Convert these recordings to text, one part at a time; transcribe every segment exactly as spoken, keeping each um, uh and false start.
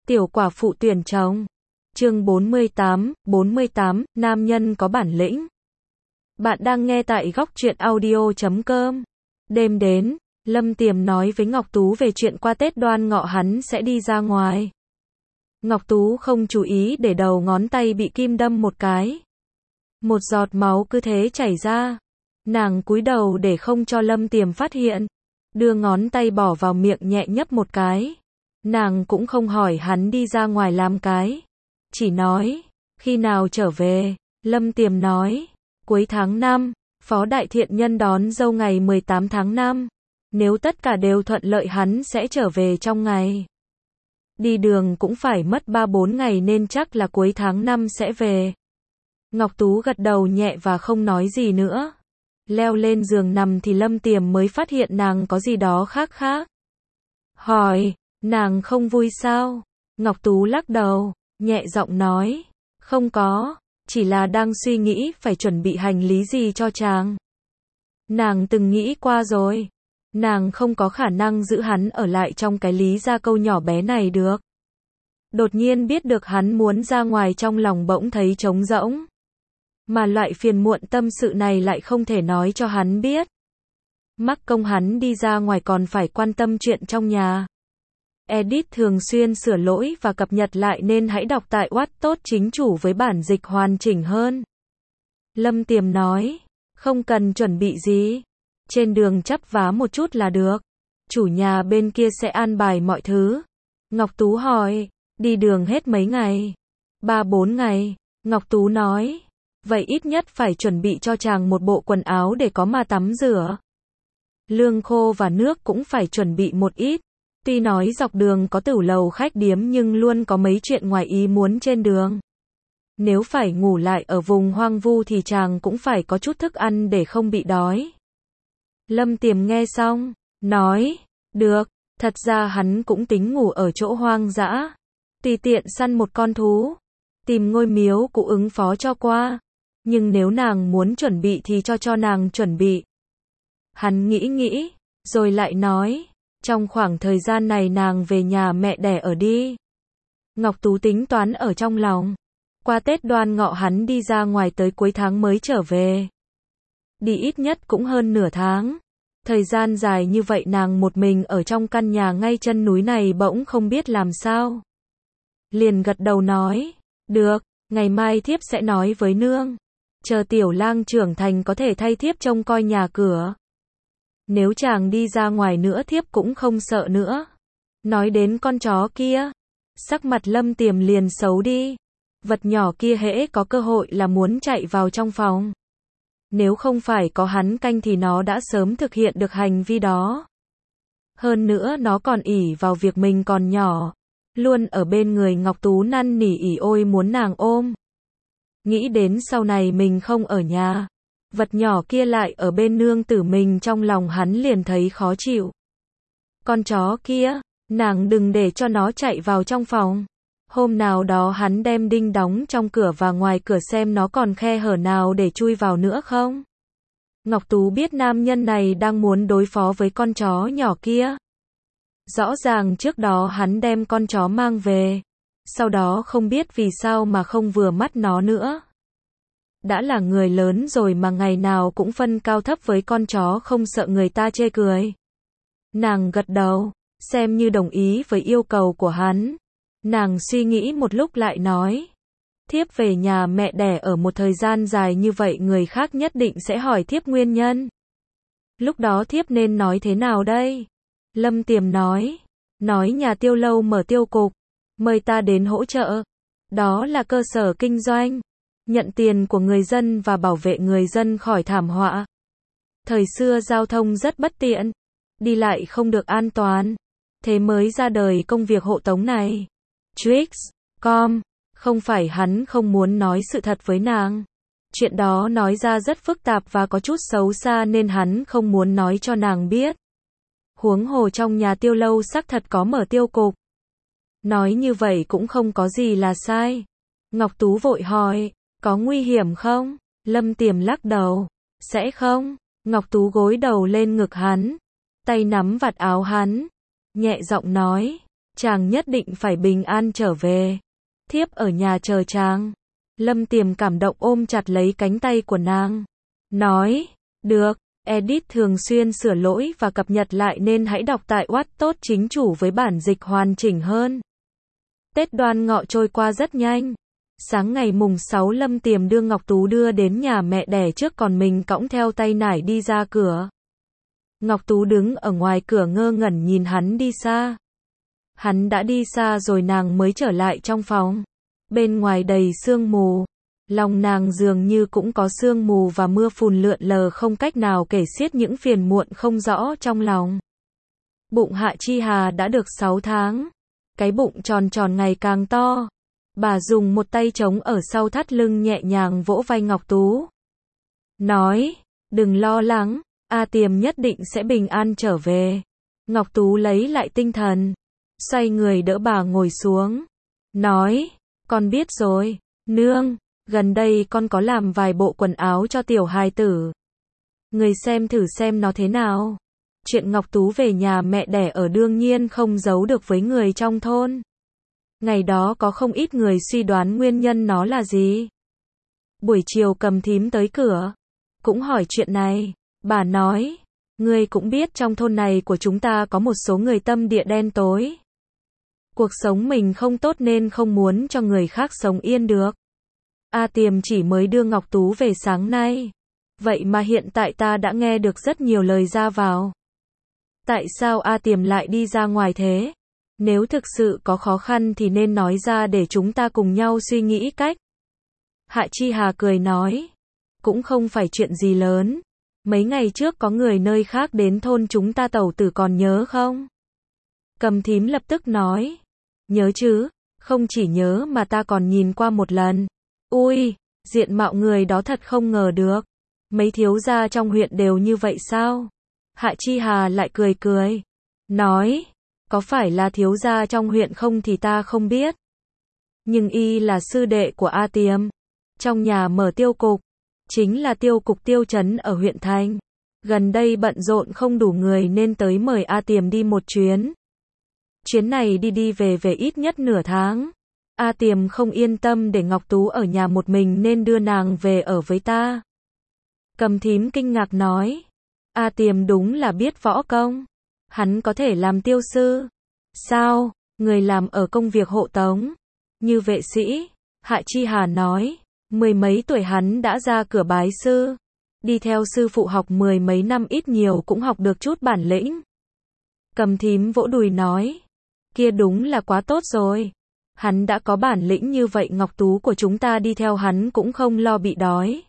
Tiểu quả phụ tuyển chồng. Chương bốn mươi tám, bốn mươi tám, nam nhân có bản lĩnh. Bạn đang nghe tại góc truyện audio chấm com. Đêm đến, Lâm Tiềm nói với Ngọc Tú về chuyện qua Tết Đoan Ngọ hắn sẽ đi ra ngoài. Ngọc Tú không chú ý để đầu ngón tay bị kim đâm một cái. Một giọt máu cứ thế chảy ra. Nàng cúi đầu để không cho Lâm Tiềm phát hiện. Đưa ngón tay bỏ vào miệng nhẹ nhấp một cái. Nàng cũng không hỏi hắn đi ra ngoài làm cái. Chỉ nói, khi nào trở về, Lâm Tiềm nói, cuối tháng năm, Phó Đại Thiện Nhân đón dâu ngày mười tám tháng năm. Nếu tất cả đều thuận lợi hắn sẽ trở về trong ngày. Đi đường cũng phải mất ba bốn ngày nên chắc là cuối tháng năm sẽ về. Ngọc Tú gật đầu nhẹ và không nói gì nữa. Leo lên giường nằm thì Lâm Tiềm mới phát hiện nàng có gì đó khác khác. Hỏi, nàng không vui sao? Ngọc Tú lắc đầu, nhẹ giọng nói, không có, chỉ là đang suy nghĩ phải chuẩn bị hành lý gì cho chàng. Nàng từng nghĩ qua rồi. Nàng không có khả năng giữ hắn ở lại trong cái lý gia câu nhỏ bé này được. Đột nhiên biết được hắn muốn ra ngoài trong lòng bỗng thấy trống rỗng. Mà loại phiền muộn tâm sự này lại không thể nói cho hắn biết. Mắc công hắn đi ra ngoài còn phải quan tâm chuyện trong nhà. Edit thường xuyên sửa lỗi và cập nhật lại nên hãy đọc tại Wattpad tốt chính chủ với bản dịch hoàn chỉnh hơn. Lâm Tiềm nói, không cần chuẩn bị gì. Trên đường chắp vá một chút là được. Chủ nhà bên kia sẽ an bài mọi thứ. Ngọc Tú hỏi, đi đường hết mấy ngày? Ba bốn ngày. Ngọc Tú nói, vậy ít nhất phải chuẩn bị cho chàng một bộ quần áo để có mà tắm rửa. Lương khô và nước cũng phải chuẩn bị một ít. Tuy nói dọc đường có tửu lầu khách điếm nhưng luôn có mấy chuyện ngoài ý muốn trên đường. Nếu phải ngủ lại ở vùng hoang vu thì chàng cũng phải có chút thức ăn để không bị đói. Lâm Tiềm nghe xong, nói, được, thật ra hắn cũng tính ngủ ở chỗ hoang dã. Tùy tiện săn một con thú, tìm ngôi miếu cụ ứng phó cho qua. Nhưng nếu nàng muốn chuẩn bị thì cho cho nàng chuẩn bị. Hắn nghĩ nghĩ, rồi lại nói, trong khoảng thời gian này nàng về nhà mẹ đẻ ở đi. Ngọc Tú tính toán ở trong lòng. Qua Tết Đoan Ngọ hắn đi ra ngoài tới cuối tháng mới trở về. Đi ít nhất cũng hơn nửa tháng. Thời gian dài như vậy nàng một mình ở trong căn nhà ngay chân núi này bỗng không biết làm sao. Liền gật đầu nói, được, ngày mai thiếp sẽ nói với nương. Chờ tiểu lang trưởng thành có thể thay thiếp trông coi nhà cửa. Nếu chàng đi ra ngoài nữa thiếp cũng không sợ nữa. Nói đến con chó kia, sắc mặt Lâm Tiềm liền xấu đi. Vật nhỏ kia hễ có cơ hội là muốn chạy vào trong phòng. Nếu không phải có hắn canh thì nó đã sớm thực hiện được hành vi đó. Hơn nữa nó còn ỷ vào việc mình còn nhỏ. Luôn ở bên người Ngọc Tú năn nỉ ỉ ôi muốn nàng ôm. Nghĩ đến sau này mình không ở nhà. Vật nhỏ kia lại ở bên nương tử mình trong lòng hắn liền thấy khó chịu. Con chó kia, nàng đừng để cho nó chạy vào trong phòng. Hôm nào đó hắn đem đinh đóng trong cửa và ngoài cửa xem nó còn khe hở nào để chui vào nữa không. Ngọc Tú biết nam nhân này đang muốn đối phó với con chó nhỏ kia. Rõ ràng trước đó hắn đem con chó mang về. Sau đó không biết vì sao mà không vừa mắt nó nữa. Đã là người lớn rồi mà ngày nào cũng phân cao thấp với con chó không sợ người ta chê cười. Nàng gật đầu, xem như đồng ý với yêu cầu của hắn. Nàng suy nghĩ một lúc lại nói, thiếp về nhà mẹ đẻ ở một thời gian dài như vậy người khác nhất định sẽ hỏi thiếp nguyên nhân. Lúc đó thiếp nên nói thế nào đây? Lâm Tiềm nói, nói nhà Tiêu Lâu mở tiêu cục, mời ta đến hỗ trợ. Đó là cơ sở kinh doanh, nhận tiền của người dân và bảo vệ người dân khỏi thảm họa. Thời xưa giao thông rất bất tiện, đi lại không được an toàn, thế mới ra đời công việc hộ tống này. Tricks, com, không phải hắn không muốn nói sự thật với nàng. Chuyện đó nói ra rất phức tạp và có chút xấu xa nên hắn không muốn nói cho nàng biết. Huống hồ trong nhà Tiêu Lâu xác thật có mở tiêu cục. Nói như vậy cũng không có gì là sai. Ngọc Tú vội hỏi, có nguy hiểm không? Lâm Tiềm lắc đầu, sẽ không. Ngọc Tú gối đầu lên ngực hắn, tay nắm vạt áo hắn, nhẹ giọng nói, chàng nhất định phải bình an trở về. Thiếp ở nhà chờ chàng. Lâm Tiềm cảm động ôm chặt lấy cánh tay của nàng. Nói, được, edit thường xuyên sửa lỗi và cập nhật lại nên hãy đọc tại Watt tốt chính chủ với bản dịch hoàn chỉnh hơn. Tết Đoan Ngọ trôi qua rất nhanh. Sáng ngày mùng sáu Lâm Tiềm đưa Ngọc Tú đưa đến nhà mẹ đẻ trước còn mình cõng theo tay nải đi ra cửa. Ngọc Tú đứng ở ngoài cửa ngơ ngẩn nhìn hắn đi xa. Hắn đã đi xa rồi nàng mới trở lại trong phòng. Bên ngoài đầy sương mù. Lòng nàng dường như cũng có sương mù và mưa phùn lượn lờ không cách nào kể xiết những phiền muộn không rõ trong lòng. Bụng Hạ Chi Hà đã được sáu tháng. Cái bụng tròn tròn ngày càng to. Bà dùng một tay trống ở sau thắt lưng nhẹ nhàng vỗ vai Ngọc Tú. Nói, đừng lo lắng, A Tiềm nhất định sẽ bình an trở về. Ngọc Tú lấy lại tinh thần. Xoay người đỡ bà ngồi xuống. Nói, con biết rồi, nương, gần đây con có làm vài bộ quần áo cho tiểu hài tử. Người xem thử xem nó thế nào. Chuyện Ngọc Tú về nhà mẹ đẻ ở đương nhiên không giấu được với người trong thôn. Ngày đó có không ít người suy đoán nguyên nhân nó là gì. Buổi chiều Cầm Thím tới cửa, cũng hỏi chuyện này. Bà nói, ngươi cũng biết trong thôn này của chúng ta có một số người tâm địa đen tối. Cuộc sống mình không tốt nên không muốn cho người khác sống yên được. A Tiềm chỉ mới đưa Ngọc Tú về sáng nay. Vậy mà hiện tại ta đã nghe được rất nhiều lời ra vào. Tại sao A Tiềm lại đi ra ngoài thế? Nếu thực sự có khó khăn thì nên nói ra để chúng ta cùng nhau suy nghĩ cách. Hạ Chi Hà cười nói. Cũng không phải chuyện gì lớn. Mấy ngày trước có người nơi khác đến thôn chúng ta tẩu tử còn nhớ không? Cầm Thím lập tức nói. Nhớ chứ, không chỉ nhớ mà ta còn nhìn qua một lần. Ui, diện mạo người đó thật không ngờ được. Mấy thiếu gia trong huyện đều như vậy sao? Hạ Chi Hà lại cười cười. Nói, có phải là thiếu gia trong huyện không thì ta không biết. Nhưng y là sư đệ của A Tiềm. Trong nhà mở tiêu cục. Chính là tiêu cục Tiêu Trấn ở huyện thành. Gần đây bận rộn không đủ người nên tới mời A Tiềm đi một chuyến. Chuyến này đi đi về về ít nhất nửa tháng. A Tiềm không yên tâm để Ngọc Tú ở nhà một mình nên đưa nàng về ở với ta. Cầm Thím kinh ngạc nói. A Tiềm đúng là biết võ công. Hắn có thể làm tiêu sư. Sao, người làm ở công việc hộ tống. Như vệ sĩ. Hạ Chi Hà nói. Mười mấy tuổi hắn đã ra cửa bái sư. Đi theo sư phụ học mười mấy năm ít nhiều cũng học được chút bản lĩnh. Cầm Thím vỗ đùi nói. Kia đúng là quá tốt rồi. Hắn đã có bản lĩnh như vậy Ngọc Tú của chúng ta đi theo hắn cũng không lo bị đói.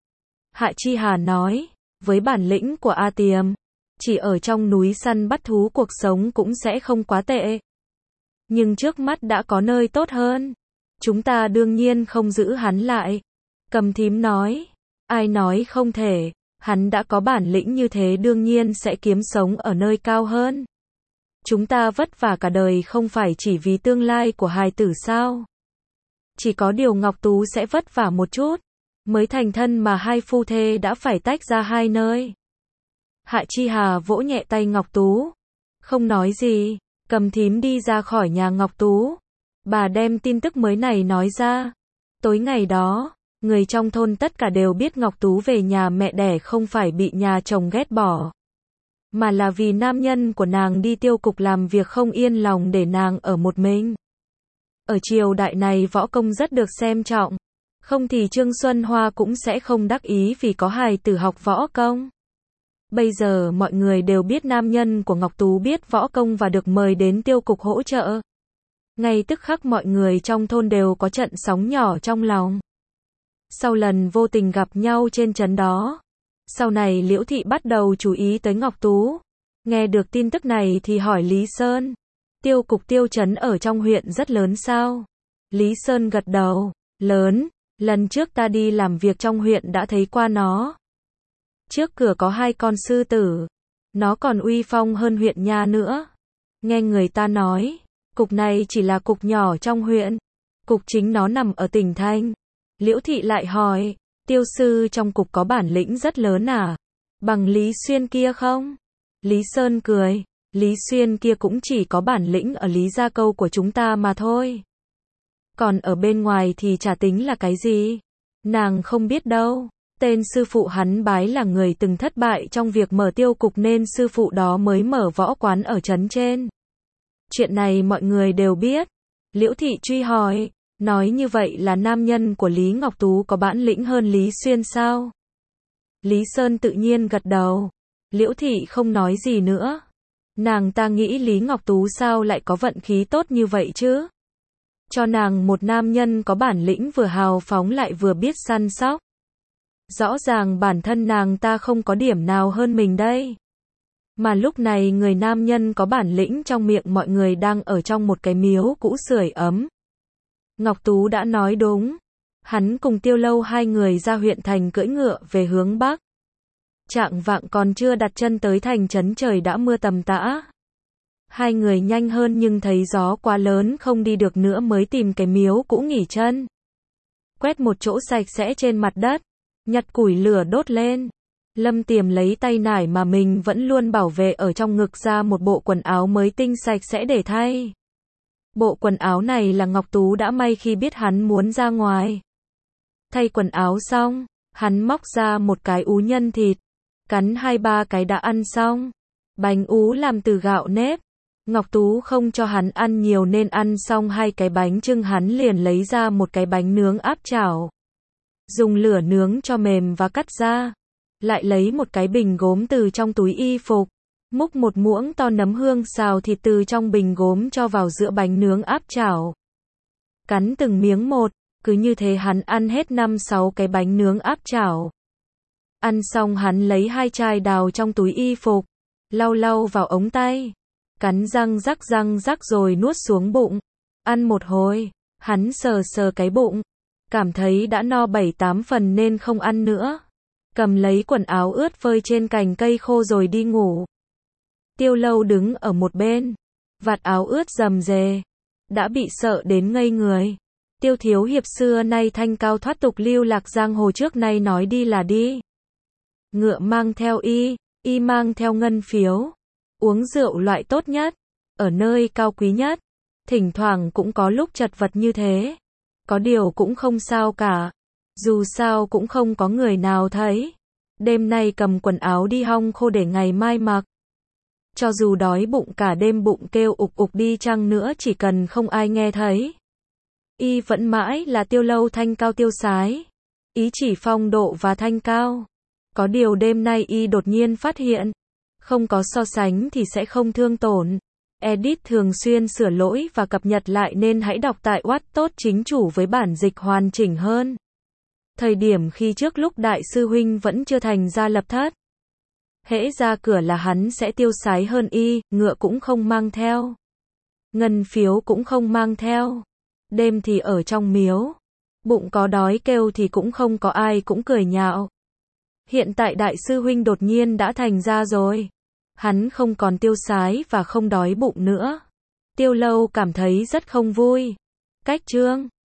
Hạ Chi Hà nói. Với bản lĩnh của A Tiềm, chỉ ở trong núi săn bắt thú cuộc sống cũng sẽ không quá tệ. Nhưng trước mắt đã có nơi tốt hơn. Chúng ta đương nhiên không giữ hắn lại. Cầm Thím nói. Ai nói không thể, hắn đã có bản lĩnh như thế đương nhiên sẽ kiếm sống ở nơi cao hơn. Chúng ta vất vả cả đời không phải chỉ vì tương lai của hài tử sao? Chỉ có điều Ngọc Tú sẽ vất vả một chút. Mới thành thân mà hai phu thê đã phải tách ra hai nơi. Hạ Chi Hà vỗ nhẹ tay Ngọc Tú. Không nói gì, Cầm Thím đi ra khỏi nhà Ngọc Tú. Bà đem tin tức mới này nói ra. Tối ngày đó, người trong thôn tất cả đều biết Ngọc Tú về nhà mẹ đẻ không phải bị nhà chồng ghét bỏ. Mà là vì nam nhân của nàng đi tiêu cục làm việc không yên lòng để nàng ở một mình. Ở triều đại này võ công rất được xem trọng. Không thì Trương Xuân Hoa cũng sẽ không đắc ý vì có hài tử học võ công. Bây giờ mọi người đều biết nam nhân của Ngọc Tú biết võ công và được mời đến tiêu cục hỗ trợ. Ngay tức khắc mọi người trong thôn đều có trận sóng nhỏ trong lòng. Sau lần vô tình gặp nhau trên trấn đó, sau này Liễu Thị bắt đầu chú ý tới Ngọc Tú. Nghe được tin tức này thì hỏi Lý Sơn. Tiêu cục Tiêu Trấn ở trong huyện rất lớn sao? Lý Sơn gật đầu. Lớn, lần trước ta đi làm việc trong huyện đã thấy qua nó. Trước cửa có hai con sư tử. Nó còn uy phong hơn huyện nha nữa. Nghe người ta nói, cục này chỉ là cục nhỏ trong huyện. Cục chính nó nằm ở tỉnh thành. Liễu Thị lại hỏi, tiêu sư trong cục có bản lĩnh rất lớn à? Bằng Lý Xuyên kia không? Lý Sơn cười, Lý Xuyên kia cũng chỉ có bản lĩnh ở Lý Gia Câu của chúng ta mà thôi. Còn ở bên ngoài thì chả tính là cái gì. Nàng không biết đâu. Tên sư phụ hắn bái là người từng thất bại trong việc mở tiêu cục nên sư phụ đó mới mở võ quán ở trấn trên. Chuyện này mọi người đều biết. Liễu Thị truy hỏi, nói như vậy là nam nhân của Lý Ngọc Tú có bản lĩnh hơn Lý Xuyên sao? Lý Sơn tự nhiên gật đầu. Liễu Thị không nói gì nữa. Nàng ta nghĩ Lý Ngọc Tú sao lại có vận khí tốt như vậy chứ? Cho nàng một nam nhân có bản lĩnh vừa hào phóng lại vừa biết săn sóc. Rõ ràng bản thân nàng ta không có điểm nào hơn mình đây. Mà lúc này người nam nhân có bản lĩnh trong miệng mọi người đang ở trong một cái miếu cũ sưởi ấm. Ngọc Tú đã nói đúng. Hắn cùng Tiêu Lâu hai người ra huyện thành cưỡi ngựa về hướng Bắc. Chạng vạng còn chưa đặt chân tới thành trấn trời đã mưa tầm tã. Hai người nhanh hơn nhưng thấy gió quá lớn không đi được nữa mới tìm cái miếu cũ nghỉ chân. Quét một chỗ sạch sẽ trên mặt đất. Nhặt củi lửa đốt lên. Lâm Tiềm lấy tay nải mà mình vẫn luôn bảo vệ ở trong ngực ra một bộ quần áo mới tinh sạch sẽ để thay. Bộ quần áo này là Ngọc Tú đã may khi biết hắn muốn ra ngoài. Thay quần áo xong, hắn móc ra một cái ú nhân thịt. Cắn hai ba cái đã ăn xong. Bánh ú làm từ gạo nếp. Ngọc Tú không cho hắn ăn nhiều nên ăn xong hai cái bánh chưng hắn liền lấy ra một cái bánh nướng áp chảo. Dùng lửa nướng cho mềm và cắt ra. Lại lấy một cái bình gốm từ trong túi y phục. Múc một muỗng to nấm hương xào thịt từ trong bình gốm cho vào giữa bánh nướng áp chảo. Cắn từng miếng một, cứ như thế hắn ăn hết năm sáu cái bánh nướng áp chảo. Ăn xong hắn lấy hai chai đào trong túi y phục. Lau lau vào ống tay. Cắn răng rắc răng rắc rồi nuốt xuống bụng. Ăn một hồi, hắn sờ sờ cái bụng. Cảm thấy đã no bảy tám phần nên không ăn nữa. Cầm lấy quần áo ướt phơi trên cành cây khô rồi đi ngủ. Tiêu Lâu đứng ở một bên. Vạt áo ướt rầm rề. Đã bị sợ đến ngây người. Tiêu thiếu hiệp xưa nay thanh cao thoát tục lưu lạc giang hồ trước nay nói đi là đi. Ngựa mang theo y, y mang theo ngân phiếu. Uống rượu loại tốt nhất. Ở nơi cao quý nhất. Thỉnh thoảng cũng có lúc chật vật như thế. Có điều cũng không sao cả. Dù sao cũng không có người nào thấy. Đêm nay cầm quần áo đi hong khô để ngày mai mặc. Cho dù đói bụng cả đêm bụng kêu ục ục đi chăng nữa chỉ cần không ai nghe thấy. Y vẫn mãi là Tiêu Lâu thanh cao tiêu sái. Ý chỉ phong độ và thanh cao. Có điều đêm nay y đột nhiên phát hiện. Không có so sánh thì sẽ không thương tổn. Edit thường xuyên sửa lỗi và cập nhật lại nên hãy đọc tại Watt tốt chính chủ với bản dịch hoàn chỉnh hơn. Thời điểm khi trước lúc đại sư huynh vẫn chưa thành ra lập thất. Hễ ra cửa là hắn sẽ tiêu sái hơn y, ngựa cũng không mang theo. Ngân phiếu cũng không mang theo. Đêm thì ở trong miếu. Bụng có đói kêu thì cũng không có ai cũng cười nhạo. Hiện tại đại sư huynh đột nhiên đã thành ra rồi. Hắn không còn tiêu sái và không đói bụng nữa. Tiêu Lâu cảm thấy rất không vui. Cách chương